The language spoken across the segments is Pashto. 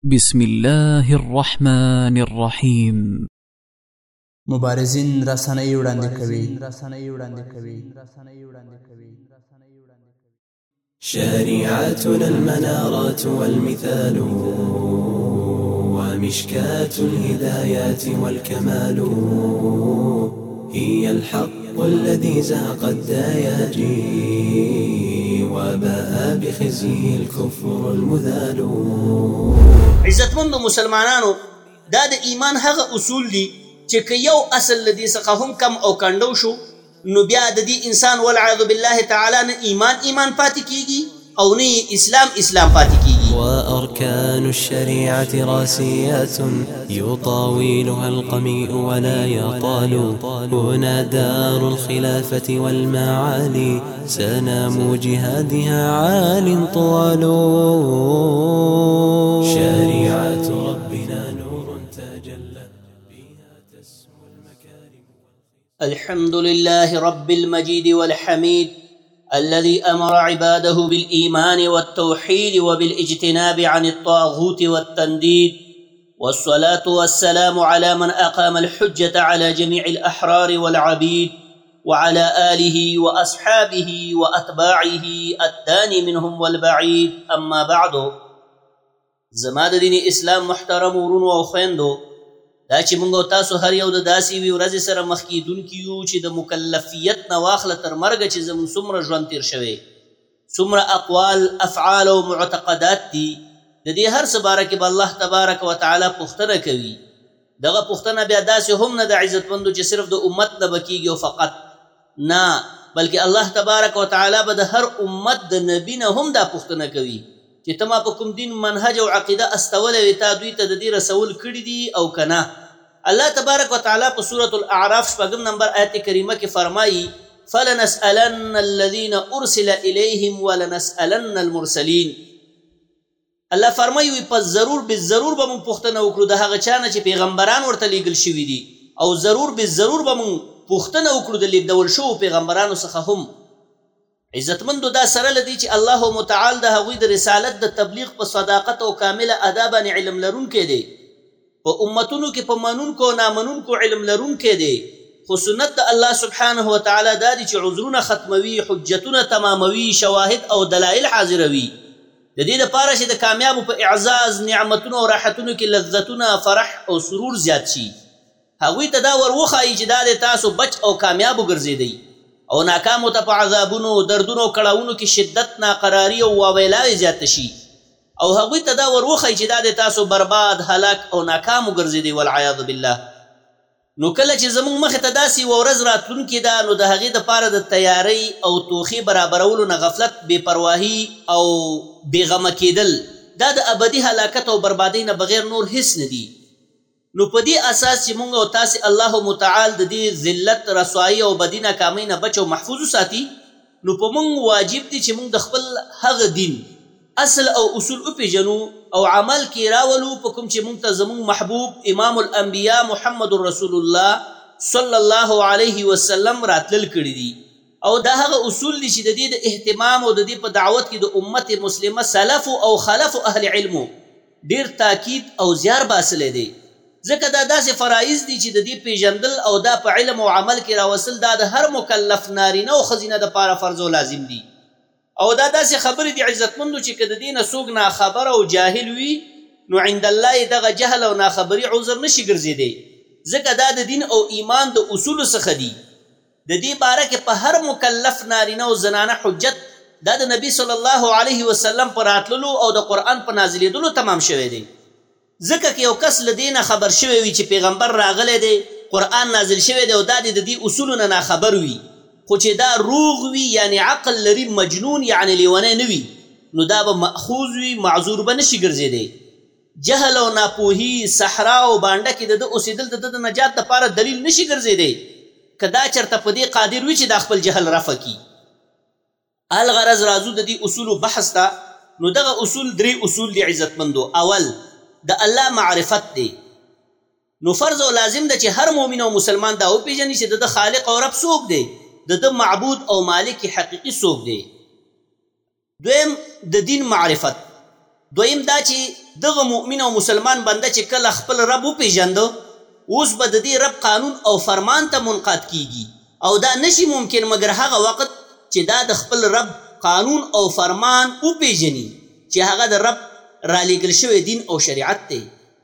بسم الله الرحمن الرحيم. مبارزین رسنۍ وړاندې کوي. شريعتنا المنارات والمثال ومشكاة الهدايات والكمال هي الحق الذي زهق الدياجي وباء بخزيه الكفر المذال. عزتمند مسلمانانو دا د ایمان هغه اصول دي چې که یو اصل لدی څخه هم کم او کندو شو نو بیا د دې انسان والعیاذ بالله تعالی نه ایمان پاتې کیږي او نه اسلام پاتې کیږي. وأركان الشريعة راسيات يطاولها القميء ولا يطال هنا دار الخلافة والمعالي سنام جهادها عال طوال. شريعة ربنا نور تجلى بها تسمو المكارم. الحمد لله رب المجيد والحميد الذي أمر عباده بالإيمان والتوحيد وبالاجتناب عن الطاغوت والتنديد، والصلاة والسلام على من أقام الحجة على جميع الأحرار والعبيد وعلى آله وأصحابه وأتباعه الداني منهم والبعيد. أما بعد، زماد دين اسلام محترم ورونو او خويندو، دا چې موږ تاسو هر یو د داسې وی ورځې سره مخ کیدونکي یو چې د مکلفیت نه واخله تر مرګه چې زموږ څومره ژوند تیر شوی، څومره اقوال افعال او معتقدات دي، د دې هر څه باره کې به الله تبارک وتعالی پوښتنه کوي. دغه پوښتنه بیا داسې هم نه د عزتمندو چې صرف د امت نه به کیږي او فقط نه، بلکې الله تبارک وتعالی به د هر امت د نبي نه هم دا پوښتنه کوي چې ته ما په کوم دین منهج او عقیده استولی وې، تا دوی ته د دې رسول کړي دي او که نه. الله تبارک وتعالی په سورة الاعراف 6 نمبر آیت کریمه کې فرمایي فلنسألن الذین ارسل الیهم ولنسألن المرسلین. الله فرمایي په ضرور بالضرور به موږ پوښتنه وکړو د هغه چا نه چې پیغمبران ورته لیږل شوي دي، او ضرور بالضرور به موږ پوښتنه وکړو د لیږدول شوو پیغمبرانو څخه هم. عزتمندو دا سره لدی چې الله متعال د هغوی د رسالت د تبلیغ په صداقت او کامله ادا باندې علم لرونکی دی، په امتونو کې په منونکو او نامنونکو علم لرونکی دی، خو سنت د الله سبحانه وتعالی دا دی چې عذرونه ختموي، حجتونه تماموي، شواهد او دلایل حاضروي، د دې لپاره چې د کامیابو په اعزاز نعمتونو او راحتونو کې لذتونه فرح او سرور زیات شي. هغوی ته دا ور وښایي چې دا د تاسو بچ او کامیاب وګرځېدئ، او ناکامو ته په عذابونو، دردونو او کړاوونو کې شدت، ناقراري او واویلاوې زیاته شي، او هغوی ته دا ور وښایي چې دا د تاسو برباد، هلاک او ناکام وګرځېدئ والعیاذ بالله. نو کله چې زموږ مخې ته داسې یوه ورځ راتلونکې ده، نو د هغې دپاره د تیارۍ او توخې برابرولو نه غفلت، بېپرواهي او بېغمه کېدل، دا د ابدي هلاکت او بربادۍ نه بغیر نور هیڅ نه دي. نو په دې اساس چې موږ او تاسې الله متعال د دې ذلت، رسوایي او بدي ناکامۍ نه بچ او محفوظ وساتي، نو په موږ واجب دي چې موږ د خپل هغه دین اصل او اصول وپېژنو او عمل کې راولو په کوم چې موږ ته زموږ محبوب امام الانبیا محمد رسول الله صلی الله علیه وسلم راتلل کړي دي، او دا هغه اصول دي چې د دې د اهتمام او د دې په دعوت کې د امت مسلمه سلف او خلف اهل علمو ډېر تاکید او زیار باسلی دی، ځکه دا داسې فرایض دي چې د دې پیژندل او دا په علم او عمل کې راوصل دا د هر مکلف نارینه او ښځینه دپاره فرض او لازم دي. او دا داسې خبرې دي عزتمندو چې که د دې نه څوک ناخبره او جاهل وي نو عند الله دغه جهل او ناخبري عذر نشي ګرځېدی، ځکه دا د دین او ایمان د اصولو څخه دي. د دې باره کې په هر مکلف نارینه او زنانه حجت دا د نبي صلی الله علیه وسلم په راتللو او د قرآن په نازلېدلو تمام شوی دی. ځکه که یو کس له دې نه خبر شوی وي چې پیغمبر راغلی دی، قرآن نازل شوی دی، او دا د دې اصولو نه ناخبر وي، خو چې دا روغ وي یعنی عقل لري، مجنون یعنی لیونی نه وي، نو دا به مأخوذ وي، معذور به نشي ګرځېدی. جهل او ناپوهي، صحرا او بانډه کې د ده اوسېدل د ده د نجات دپاره دلیل نشي ګرځېدی که دا چېرته په دې قادر وي چې دا خپل جهل رفع کي. الغرض راځو د دې اصولو بحث ته. نو دغه اصول 3 اصول دي عزتمندو. اول د الله معرفت دی، نو فرض او لازم ده چې هر مؤمن او مسلمان دا وپېژني چې د ده خالق او رب څوک دی، د ده معبود او مالک حقیقي څوک دی. دویم د دین معرفت، دویم دا چې دغه مؤمن او مسلمان بنده چې کله خپل رب وپېژنده اوس به د دې رب قانون او فرمان ته منقاد کیږي او دا نشي ممکن مګر هغه وخت چې دا د خپل رب قانون او فرمان وپېژني چې هغه د رب رالیږل شوی دین او شریعت دی.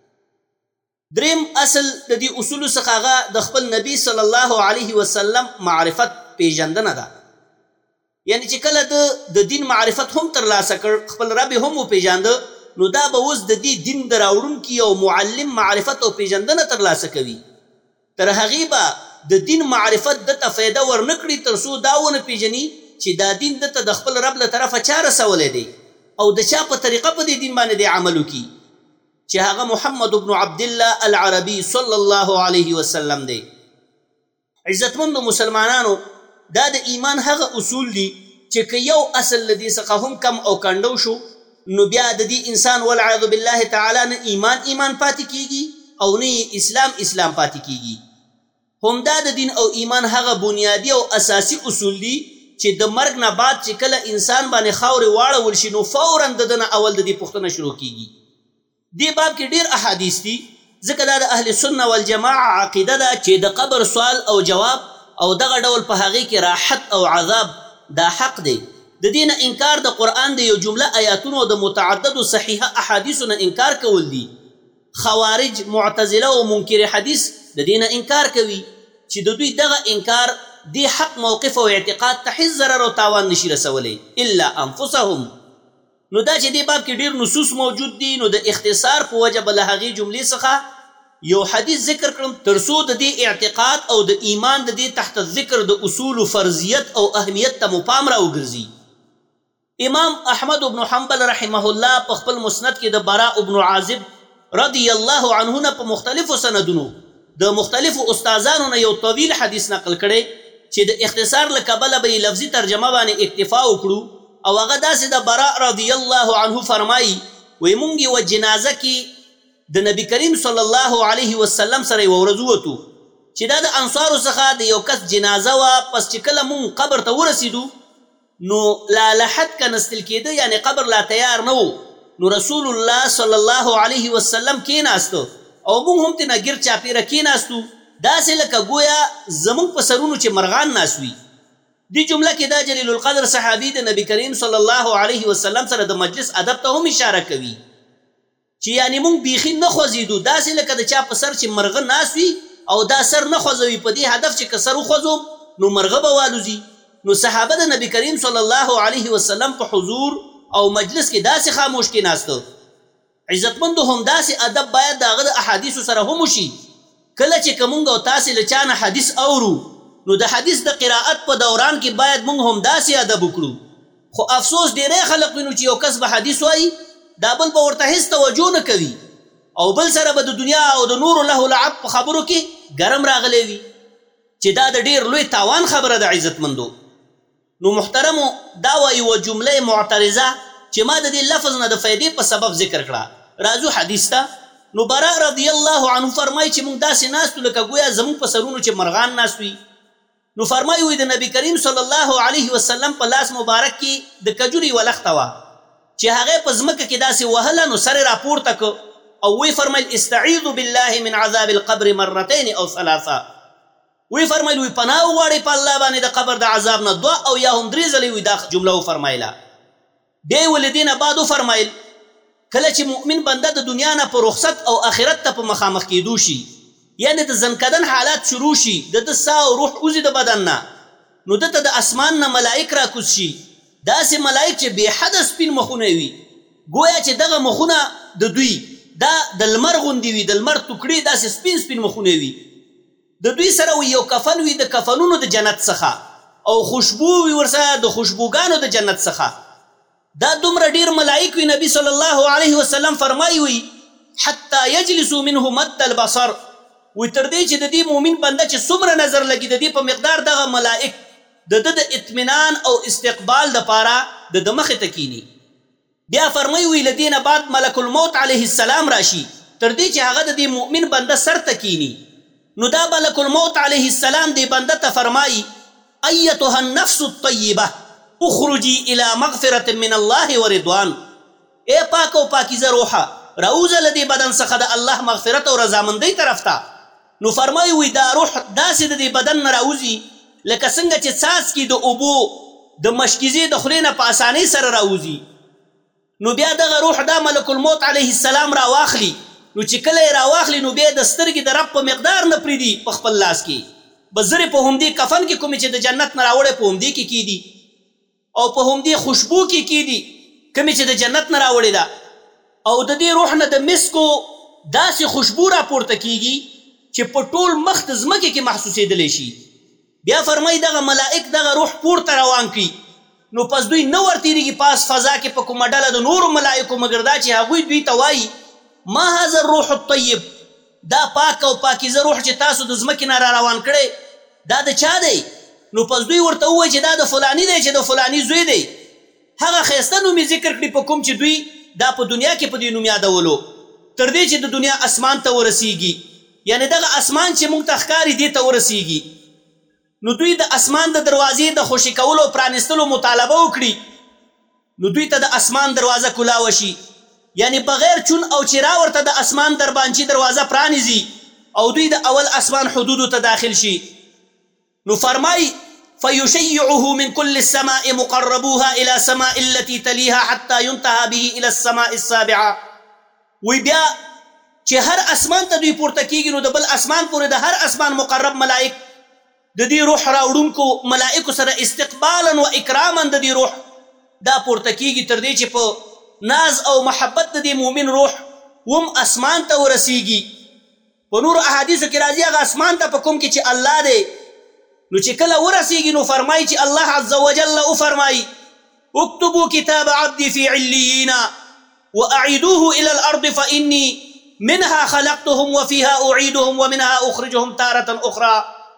دریم اصل د دې اصولو څخه هغه د خپل نبی صلی الله علیه وسلم معرفت پیژندنه ده. یعنی چې کله د دین معرفت هم ترلاسه کړ خپل رب هم وپېژانده نو دا به اوس د دې دین د راوړونکي او معلم معرفت او پیژندنه ترلاسه کوي. تر هغې به د دین معرفت دته فایده ورنه کړي تر څو دا ونه پیژني چې دا دین دته د خپل رب له طرفه چا رسولی دی او د چا په طریقه په دې دین باندې دی عمل وکړي چې هغه محمد بن عبدالله العربي صلی الله علیه وسلم دی. عزتمندو مسلمانانو دا د ایمان هغه اصول دي چې که یو اصل له دې څخه هم کم او کنډو شو نو بیا د دې انسان والعیاذ بالله تعالی نه ایمان پاتې کیږي او نه اسلام پاتې کیږي. همدا د دین او ایمان هغه بنیادی او اساسی اصول دي چې د مرګ نه بعد چې کله انسان باندې خاورې واړول شي نو فوراً د ده نه اول د دې پوښتنه شروع کیږي. دې باب کې ډېر احادیث دي ځکه دا د اهل سنه والجماعه عقیده ده چې د قبر سوال او جواب او دغه ډول په هغې کې راحت او عذاب دا حق دی. د دې نه انکار د قرآن د یو جمله آیاتونو او د متعددو صحیحه احادیثو نه انکار کول دي. خوارج معتزله او منکر حدیث د دې نه انکار کوي چې د دوی دغه انکار دی حق موقف او اعتقاد ته هیڅ ضرر او تاوان نشي رسولی الا انفسهم. نو دا چې دې باب کې ډېر نصوص موجود دي نو د اختصار په وجه به له هغې جملې څخه یو حدیث ذکر کړم تر څو د دې اعتقاد او د ایمان د دې تحت ذکر د اصول فرضیت او اهمیت ته مو پام راوګرځي. امام احمد بن حنبل رحمه الله په خپل مسند کې د براء بن عازب رضی الله عنه نه په مختلفو سندونو د مختلفو استادانو نه یو طویل حدیث نقل کړی چې د اختصار له کبله به یې لفظي ترجمه باندې اکتفا وکړو او هغه داسې د براء رضی الله عنه فرمایي وایي مونږ یوه جنازه کې د نبي کریم صلی الله علیه وسلم سره یوه ورځ ووتو چې دا د انصارو څخه د یو کس جنازه وه. پس چې کله مونږ قبر ته ورسېدو نو لا لحد که نستل کېده یعنی قبر لا تیار نه و نو رسول الله صلی الله علیه وسلم کېناسته او مونږ هم ترنه ګیر چاپېره کېناستو داسې لکه گویا زمونږ په سرونو چې مرغان ناست وي. دې جمله کې دا جلیل القدر صحابي د نبي کریم صلی الله علیه وسلم سره د مجلس ادب ته هم اشاره کوي چې یعنی مونږ بیخي نه خوځېدو داسې لکه د چا په سر چې مرغه ناست وي او دا سر نه خوځوي په دې هدف چې که سر وخوځوم نو مرغه به والوځي. نو صحابه د نبي کریم صلی الله علیه وسلم په حضور او مجلس کې داسې خاموش کېناسته. عزتمندو هم داسې ادب باید د هغه د احادیثو سره هم وشي. کله چې که مونږ او تاسې له چا نه حدیث اورو نو د حدیث د قرائت په دوران کې باید مونږ هم داسې ادب وکړو. خو افسوس ډېری خلک وینو چې یو کس به حدیث وایي دا بل به ورته هېڅ توجه نه کوي او بل سره به د دنیا او د نورو له لعب په خبرو کې ګرم راغلی وي چې دا د ډېر لوی تاوان خبره ده. عزتمندو نو محترمو دا یوه جمله معترضه چې ما د دې لفظ نه د فایدې په سبب ذکر کړه. راځو حدیث ته. نو براء رضی الله عنه فرمایي چې موږ داسې ناستو لکه ګویا زموږ په سرونو چې مرغان ناست وي. نو فرمایي وایي د نبي کریم صلی الله علیه وسلم په لاس مبارک کې د کجورې یوه لخته وه چې هغې په ځمکه کې داسې وهله نو سر یې راپورته کړ او وی فرمایل استعیذ بالله من عذاب القبر مرتين او ثلاثه. وی فرمایل وی پناه وغواړئ په الله باندې د قبر د عذاب نه دوه او یا هم درې ځلې وی دا جمله وفرمایله. بیا یې ولې دې نه بعد وفرمایل کله چې مؤمن بنده د دنیا نه په رخصت او آخرت ته په مخامخ کېدو شي یعنی د زنکدن حالات شروع شي د ده ساه او روح وځي د بدن نه نو دته د اسمان نه ملائک راکوز شي داسې ملائک چې بې حده سپین مخونه وي گویا چې دغه مخونه د دوی دا د لمر غوندې وي د لمر ټوکړې داسې سپین سپین مخونه وي د دوی سره یو کفن وي د کفنونو د جنت څخه او خوشبو وي ورسره د خوشبوګانو د جنت څخه دا دومره ډیر ملائک وي. نبی صلی الله علیه وسلم فرمایي وي حتی یجلسوا منه مد البصر وي تر دې چې د دې مؤمن بنده چې څومره نظر لګي د دې په مقدار دغه ملائک د ده د اطمینان او استقبال دپاره د ده مخې ته کیني. بیا فرمایي وي له دې نه بعد ملک الموت علیه السلام راشي تر دې چې هغه د دې مؤمن بنده سر ته کیني نو دا ملک الموت علیه السلام دې بنده ته فرمایي ایتها النفس الطیبه اخرجی الى مغفرة من الله ورضوان. ای پاک او پاکیزه روحه راوځه له دې بدن څخه د الله مغفرت او رضامندۍ طرف ته. نو فرمایي وی دا روح داسې د دې بدن نه راوځي لکه څنګه چې څاڅکي د اوبو د مشکیزې د خولې نه په اسانۍ سره راوځي. نو بیا دغه روح دا ملک الموت علیه السلام راواخلي. نو چې کله یې راواخلي نو بیا د سترګې د رب په مقدار نه پرېږدي په خپل لاس کې. بزرې په همدې کفن کې کومې چې د جنت نه راوړی په همدې کې کیدي او په همدې خوشبو کې کیدي کومې چې د جنت نه راوړې ده. او د دې روح نه د مسکو داسې خوشبو راپورته کیږي چې په ټول مخ د ځمکې کې محسوسېدلی شي. بیا فرمایي دغه ملائک دغه روح پورته روان کړي. نو پس دوی نه ورتېرېږي پاس فضا کې په کومه ډله د نورو ملائکو مګر دا چې هغوی دوی ته وایي ما هذا الروح الطیب، دا پاک او پاکیزه روح چې تاسو د ځمکې نه را روان کړی دا د چا دی؟ نو پس دوی ورته ووایي چې دا د فلاني دی چې د فلاني زوی دی. هغه ښایسته نوم یې ذکر کړي په کوم چې دوی دا په دنیا کې په دې نوم یادولو تر دې چې د دنیا اسمان ته ورسیږي. یعنې دغه اسمان چې موږ ته ښکاري دې ته ورسیږي. نو دوی د اسمان د دروازې د خوشي کولو او پرانیستلو مطالبه وکړي. نو دوی ته د اسمان دروازه کلاوه شي، یعنی بغیر چون او چرا ورته د اسمان دربانچی دروازه پرانیزي او دوی د اول اسمان حدودو ته داخل شي. نو فرمای فیشیعه من كل السماء مقربوها الى سماء التي تليها حتى ينتهى به الى السماء السابعه. وی بیا چې هر اسمان ته دوی پورته کیږي نو د بل اسمان پورې د هر اسمان مقرب ملائک د دې روح راوړونکو ملائکو سره استقبالا و اکراما د دې روح دا پورته کیږي تر دې چې په ناز او محبت د دې مؤمن روح وم اسمان ته ورسیږي. په نورو احادیثو کې راځي هغه اسمان ته په کوم کې چې الله دی. نو چې کله ورسیږي نو فرمایي چې الله عز وجل وفرمایي اكتبوا كتاب عبدي في عليين واعيدوه الى الارض فاني منها خلقتهم وفيها اعيدهم ومنها اخرجهم تارة اخرى.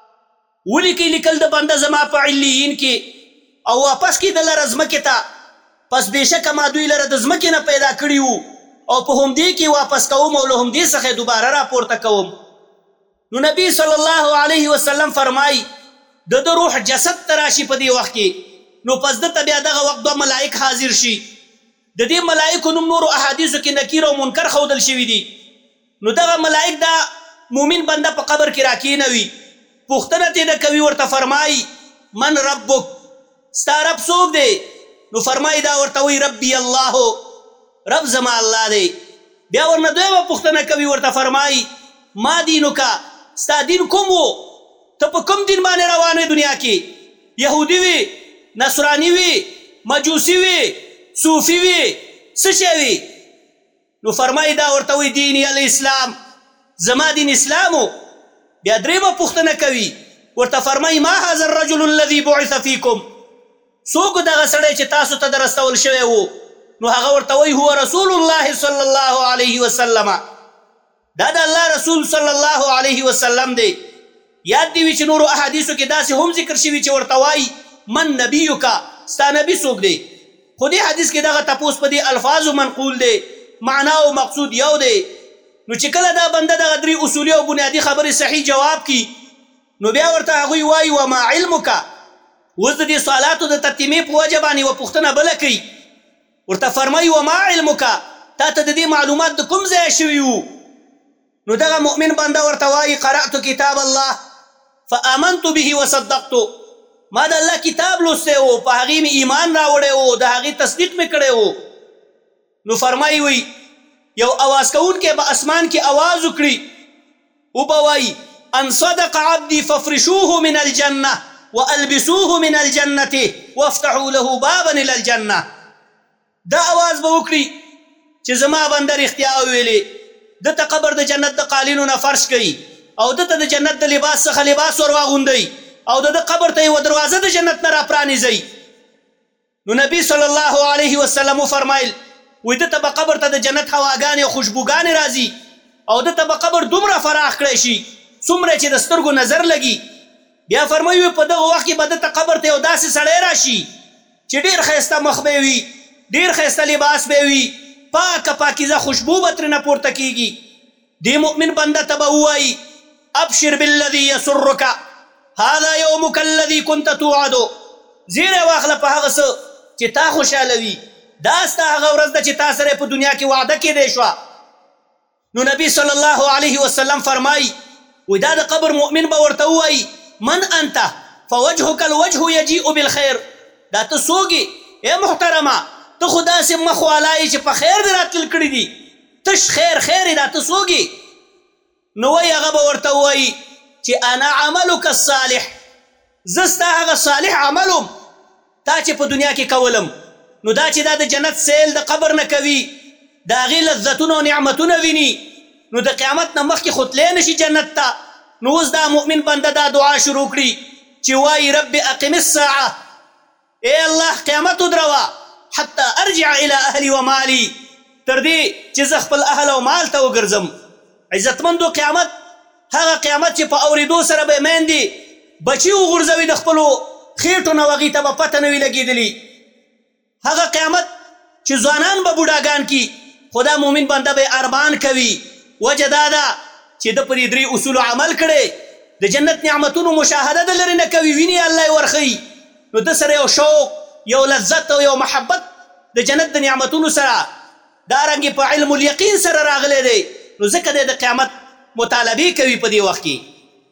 ولیکي لیکل د بنده زما په علیین کې او واپس کېدله ځمکې ته. پس بېشکه ما دوی لره د ځمکې نه پیدا کړي وو او په همدې کې واپس کوم او له همدې څخه دوباره راپورته کوم. نو نبی صلی الله علیه وسلم فرمایي د روح جسد ته راشي په دې وخت کې نو پس دته بیا دغه وخت دوه ملائک حاضر شي. د دې ملائکو نوم نورو احادیثو کې نکیر او منکر ښودل شوي دي. نو دغه ملائک دا مومن بنده په قبر کې راکېنوي، پوښتنه ترې کوي، ورته فرمایي من ربک، ستا رب څوک دی؟ نو فرمایي دا ورته وایي ربي الله، رب زما الله دی. بیا ورنه دویمه پوښتنه کوي، ورته فرمایي ما دینک، ستا دین کوم و؟ ته په کوم دین باندې روان وې دنیا کې؟ یهودي وي، نصراني وي، مجوسي وي، صوفي وي، څه شی وي؟ نو فرمایي دا ورته وایي دیني الاسلام، زما دین اسلام و. بیا درېمه پوښتنه کوي، ورته فرمایي ما هذا الرجل الذي بعث فيكم، څوک دغه سړی چې تاسو ته درستول شوی و؟ نو هغه ورته وایي هو رسول الله صلی الله علیه وسلم، دا د الله رسول صلی الله علیه وسلم دی. یاد دی وي چې نورو احادیثو کې داسې هم ذکر شوي چې ورته وایي من نبیک، ستا نبي څوک دی؟ خو دې حدیث کې دغه تپوس په دې الفاظو منقول دی، معنا او مقصود یو دی. نو چې کله دا بنده دغه درې اصولي او بنیادي خبرې صحیح جواب کی نو بیا ورته هغوی وایي وما علمک. اوس د دې سوالاتو د تتمې په وجه باندې یوه پوښتنه بله کوي، ورته فرمایي وما علمک، تا ته د دې معلومات د کوم ځایه شوي وو؟ نو دغه مؤمن بنده ورته وایي قرأت کتاب الله فآمنت به وصدقت، ما د الله کتاب لوستی و، په هغې مې ایمان راوړی و، د هغې تصدیق مې کړی و. نو فرمایي وی یو اواز کوونکی به اسمان کې اواز وکړي او به وایي ان صدق عبدي فافرشوه من الجنه والبسوه من الجنه وافتحوا له بابا الى الجنه. دا اواز به وکړي چې زما بنده رښتیا وویلې، دته قبر د جنت د قالینو نه فرش کوي او دته د جنت د لباس څخه لباس ور واغوندئ او د قبر ته یوه دروازه د جنت نه راپرانیزئ. نو نبي صلی الله علیه وسلم وفرمایل وی دته به قبر ته د جنت هواګانې او خوشبوګانې راځي او دته به قبر دومره فراخ کړی شي څومره چې د سترګو نظر لګي. بیا فرمایي په دغه وخت کې به دته قبر ته یو داسې سړی راشي چې ډېر ښایسته مخ به وي، ډېر ښایسته لباس به وي، پاکه پاکیزه خوشبو به ترېنه پورته کېږي. دې مؤمن بنده ته به ووایي ابشر بالذي يسرك هذا يومك الذي كنت توعد، زیری واخله په هغه څه چې تا خوشحالوي، دا ستا هغه ورځ ده چې تا سره په دنیا کې وعده کېدی شوه. نو نبی صلی الله علیه وسلم فرمایي وی دا د قبر مؤمن به ورته ووایي من انت فوجهک الوجه یجیء بالخیر. دا ته څوک یې ای محترمه ته خو داسې مخ والا یې چې په خیر دې راتلل کړي دي تش خیر خیر یې دا ته څوک یې. نو وایي هغه به ورته ووایي چې انا عملک الصالح زه ستا هغه صالح عمل تا چې په دنیا کې کولم. نو دا چې دا د جنت سیل د قبر نه کوي د هغې لذتونه او نعمتونه ویني نو د قیامت نه مخکې خو تلی نشي جنت ته. نو اوس دا مؤمن بنده دا دعا شروع کړي چې وایي رب اقم الساعه ای الله قیامت ودروه حتی ارجع الى اهلي و مالي تر دې چې زه خپل اهل او مال ته وګرځم. عزتمندو قیامت هغه قیامت چې په اورېدو سره به میندې بچي وغورځوي د خپلو خېټو نه هغې ته به پته نه وي لګېدلي. هغه قیامت چې ځوانان به بوډاګان کی خو دا مومن بنده به ارمان کوي. وجه دا ده چې د پرې درې اصولو عمل کړی د جنت نعمتونو مشاهده د لرې نه کوي ویني الله یې ورښیي. نو د سره یو شوق یو لذت او یو محبت د جنت د نعمتونو سره دارنګې په علم الیقین سره راغلی دی. نو ځکه دی د قیامت مطالبې کوي په دې وخت کې.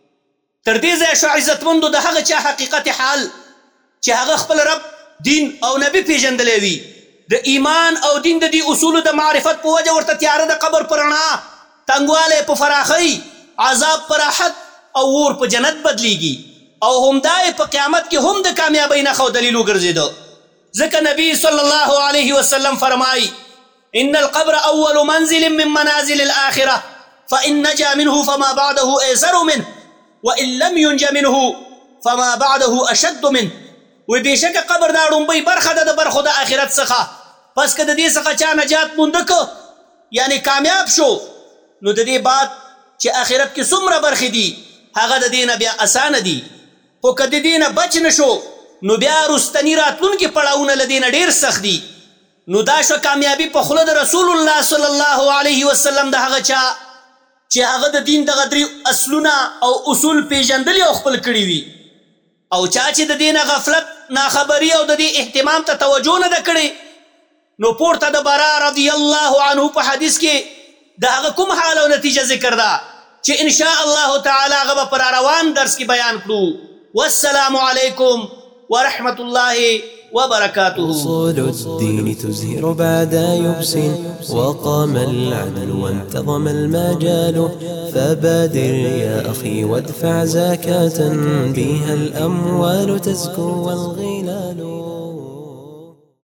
تر دې ځایه شو عزتمندو د هغه چا حقیقت حال چې هغه خپل رب دین او نبی پیژندلی وي د ایمان او دین د دې اصولو د معرفت په وجه ورته تیاره د قبر په رڼا تنګوالی په فراخۍ عذاب په راحت او اور په جنت بدلیږي او همدا په قیامت کې هم د کامیابۍ نښه او دلیل وګرځېده. ځکه نبی صلی الله علیه وسلم فرمایي ان القبر اول منزل من منازل الاخره فان نجا منه فما بعده ايسر منه وان لم ينج منه فما بعده اشد منه. وی بېشکه قبر دا ړومبۍ برخه ده د برخو د آخرت څخه پس که د دې څخه چا نجات مونده که یعنی کامیاب شو نو د دې بعد چې آخرت کې څومره برخې دي هغه د دې نه بیا اسانه دي. خو که د دې نه بچ نه شو نو بیا رستني راتلونکي پړاوونه له دې نه ډېر سخت دي. نو دا شو کامیابي په خوله د رسول الله صلی الله علیه وسلم د هغه چا چې هغه د دین دغه درې اصلونه او اصول پیژندلي او خپل کړي وي او چا چې د دې نه غفلت ناخبري او د دې اهتمام ته توجه نه ده کړې نو پورته د برا رضی الله عنه په حدیث کې د هغه کوم حال او نتیجه ذکر ده چې انشاء الله تعالی هغه به پر روان درس کې بیان کړو. والسلام علیکم ورحمة الله وبركاته. أصول الدين تزهر بعد يبس وقام العدل وانتظم المجال فبادر يا أخي وادفع زكاة بها الأموال تزكو والغير